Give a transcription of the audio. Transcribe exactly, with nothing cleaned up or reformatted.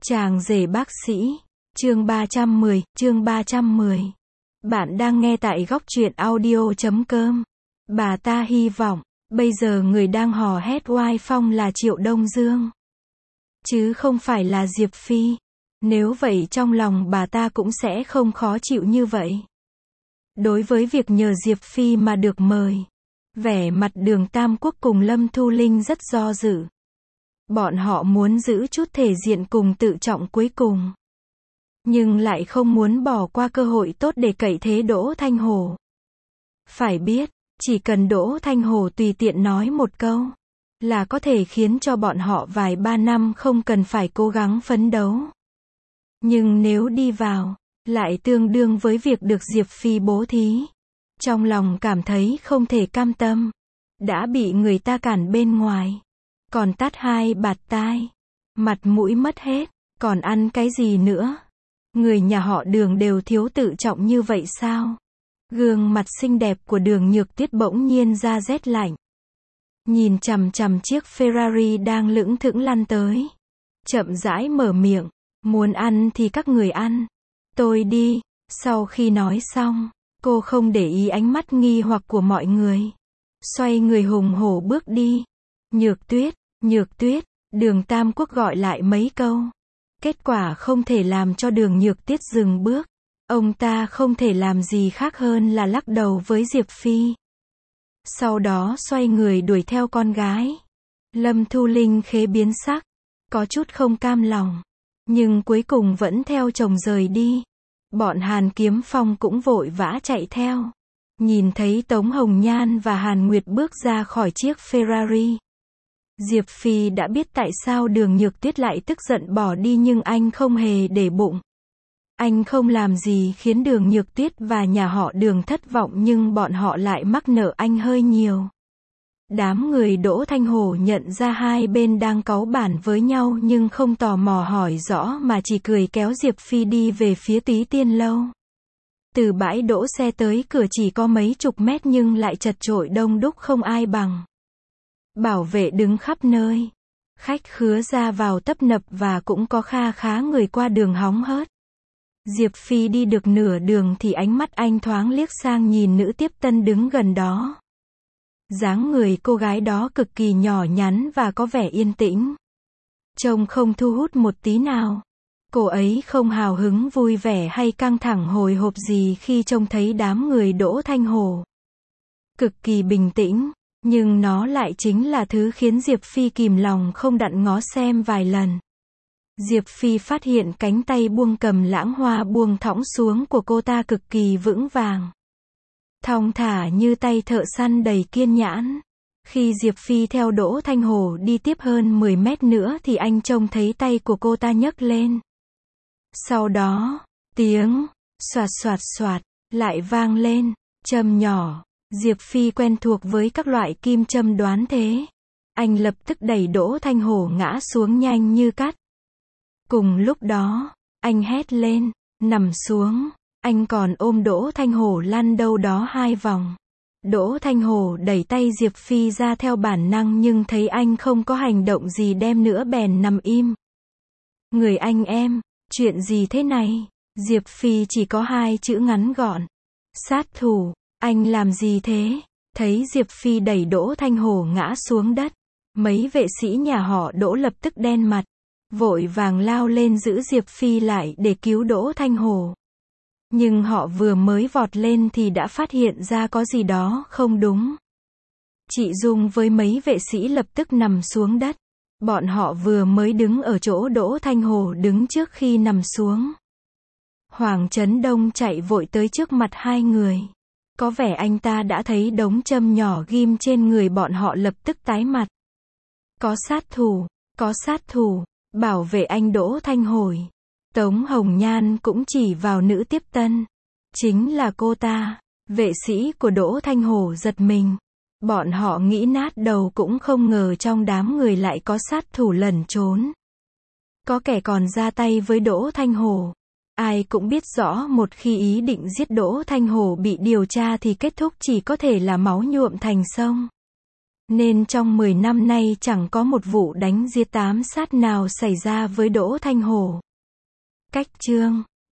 Chàng rể bác sĩ. Chương ba trăm mười, chương ba trăm mười. Bạn đang nghe tại góc truyện audio chấm com. Bà ta hy vọng, bây giờ người đang hò hét oai phong là Triệu Đông Dương. Chứ không phải là Diệp Phi. Nếu vậy trong lòng bà ta cũng sẽ không khó chịu như vậy. Đối với việc nhờ Diệp Phi mà được mời, vẻ mặt Đường Tam Quốc cùng Lâm Thu Linh rất do dự. Bọn họ muốn giữ chút thể diện cùng tự trọng cuối cùng, nhưng lại không muốn bỏ qua cơ hội tốt để cậy thế Đỗ Thanh Hồ. Phải biết, chỉ cần Đỗ Thanh Hồ tùy tiện nói một câu, là có thể khiến cho bọn họ vài ba năm không cần phải cố gắng phấn đấu. Nhưng nếu đi vào, lại tương đương với việc được Diệp Phi bố thí. Trong lòng cảm thấy không thể cam tâm. Đã bị người ta cản bên ngoài, còn tát hai bạt tai, mặt mũi mất hết, còn ăn cái gì nữa? Người nhà họ Đường đều thiếu tự trọng như vậy sao? Gương mặt xinh đẹp của Đường Nhược Tuyết bỗng nhiên ra rét lạnh. Nhìn chằm chằm chiếc Ferrari đang lững thững lăn tới, chậm rãi mở miệng, muốn ăn thì các người ăn, tôi đi. Sau khi nói xong, cô không để ý ánh mắt nghi hoặc của mọi người, xoay người hùng hổ bước đi. Nhược Tuyết, Nhược Tuyết, Đường Tam Quốc gọi lại mấy câu. Kết quả không thể làm cho Đường Nhược Tuyết dừng bước. Ông ta không thể làm gì khác hơn là lắc đầu với Diệp Phi. Sau đó xoay người đuổi theo con gái. Lâm Thu Linh khẽ biến sắc, có chút không cam lòng, nhưng cuối cùng vẫn theo chồng rời đi. Bọn Hàn Kiếm Phong cũng vội vã chạy theo. Nhìn thấy Tống Hồng Nhan và Hàn Nguyệt bước ra khỏi chiếc Ferrari, Diệp Phi đã biết tại sao Đường Nhược Tuyết lại tức giận bỏ đi, nhưng anh không hề để bụng. Anh không làm gì khiến Đường Nhược Tuyết và nhà họ Đường thất vọng, nhưng bọn họ lại mắc nợ anh hơi nhiều. Đám người Đỗ Thanh Hồ nhận ra hai bên đang cáu bản với nhau nhưng không tò mò hỏi rõ mà chỉ cười kéo Diệp Phi đi về phía Túy Tiên Lâu. Từ bãi đỗ xe tới cửa chỉ có mấy chục mét nhưng lại chật chội đông đúc không ai bằng. Bảo vệ đứng khắp nơi. Khách khứa ra vào tấp nập và cũng có kha khá người qua đường hóng hớt. Diệp Phi đi được nửa đường thì ánh mắt anh thoáng liếc sang nhìn nữ tiếp tân đứng gần đó. Dáng người cô gái đó cực kỳ nhỏ nhắn và có vẻ yên tĩnh, trông không thu hút một tí nào. Cô ấy không hào hứng vui vẻ hay căng thẳng hồi hộp gì khi trông thấy đám người Đỗ Thanh Hồ. Cực kỳ bình tĩnh, nhưng nó lại chính là thứ khiến Diệp Phi kìm lòng không đặn ngó xem vài lần. Diệp Phi phát hiện cánh tay buông cầm lãng hoa buông thõng xuống của cô ta cực kỳ vững vàng, thong thả như tay thợ săn đầy kiên nhẫn. Khi Diệp Phi theo Đỗ Thanh Hồ đi tiếp hơn mười mét nữa thì anh trông thấy tay của cô ta nhấc lên. Sau đó, tiếng xoạt xoạt xoạt lại vang lên, châm nhỏ. Diệp Phi quen thuộc với các loại kim châm đoán thế. Anh lập tức đẩy Đỗ Thanh Hồ ngã xuống nhanh như cắt. Cùng lúc đó, anh hét lên, nằm xuống. Anh còn ôm Đỗ Thanh Hồ lăn đâu đó hai vòng. Đỗ Thanh Hồ đẩy tay Diệp Phi ra theo bản năng nhưng thấy anh không có hành động gì đem nữa bèn nằm im. Người anh em, chuyện gì thế này? Diệp Phi chỉ có hai chữ ngắn gọn. Sát thủ. Anh làm gì thế? Thấy Diệp Phi đẩy Đỗ Thanh Hồ ngã xuống đất, mấy vệ sĩ nhà họ Đỗ lập tức đen mặt, vội vàng lao lên giữ Diệp Phi lại để cứu Đỗ Thanh Hồ. Nhưng họ vừa mới vọt lên thì đã phát hiện ra có gì đó không đúng. Chị Dung với mấy vệ sĩ lập tức nằm xuống đất. Bọn họ vừa mới đứng ở chỗ Đỗ Thanh Hồ đứng trước khi nằm xuống. Hoàng Chấn Đông chạy vội tới trước mặt hai người. Có vẻ anh ta đã thấy đống châm nhỏ ghim trên người bọn họ, lập tức tái mặt. Có sát thủ, có sát thủ, bảo vệ anh Đỗ Thanh Hồi. Tống Hồng Nhan cũng chỉ vào nữ tiếp tân. Chính là cô ta. Vệ sĩ của Đỗ Thanh Hồ giật mình. Bọn họ nghĩ nát đầu cũng không ngờ trong đám người lại có sát thủ lẩn trốn. Có kẻ còn ra tay với Đỗ Thanh Hồ. Ai cũng biết rõ một khi ý định giết Đỗ Thanh Hồ bị điều tra thì kết thúc chỉ có thể là máu nhuộm thành sông. Nên trong mười năm nay chẳng có một vụ đánh giết ám sát nào xảy ra với Đỗ Thanh Hổ. Cách chương